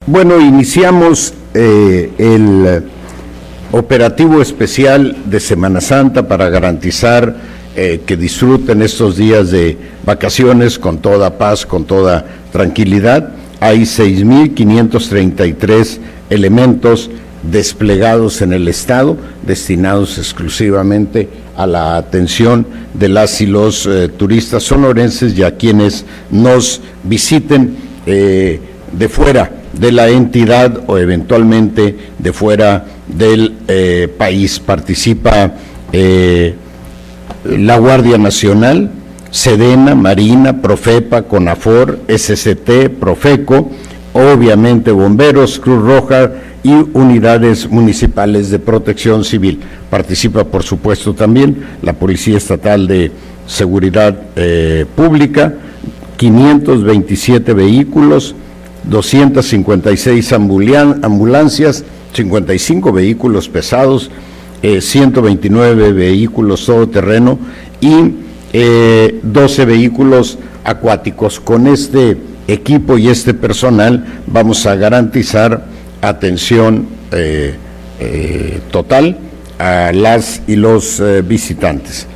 Bueno, iniciamos el operativo especial de Semana Santa para garantizar que disfruten estos días de vacaciones con toda paz, con toda tranquilidad. Hay 6.533 elementos desplegados en el estado, destinados exclusivamente a la atención de las y los turistas sonorenses y a quienes nos visiten de fuera de la entidad o eventualmente de fuera del país. Participa la Guardia Nacional, Sedena, Marina, Profepa, CONAFOR, SCT, Profeco, obviamente bomberos, Cruz Roja y unidades municipales de protección civil. Participa, por supuesto, también la Policía Estatal de Seguridad Pública, 527 vehículos, 256 ambulancias, 55 vehículos pesados, 129 vehículos todoterreno y 12 vehículos acuáticos. Con este equipo y este personal vamos a garantizar atención total a las y los visitantes.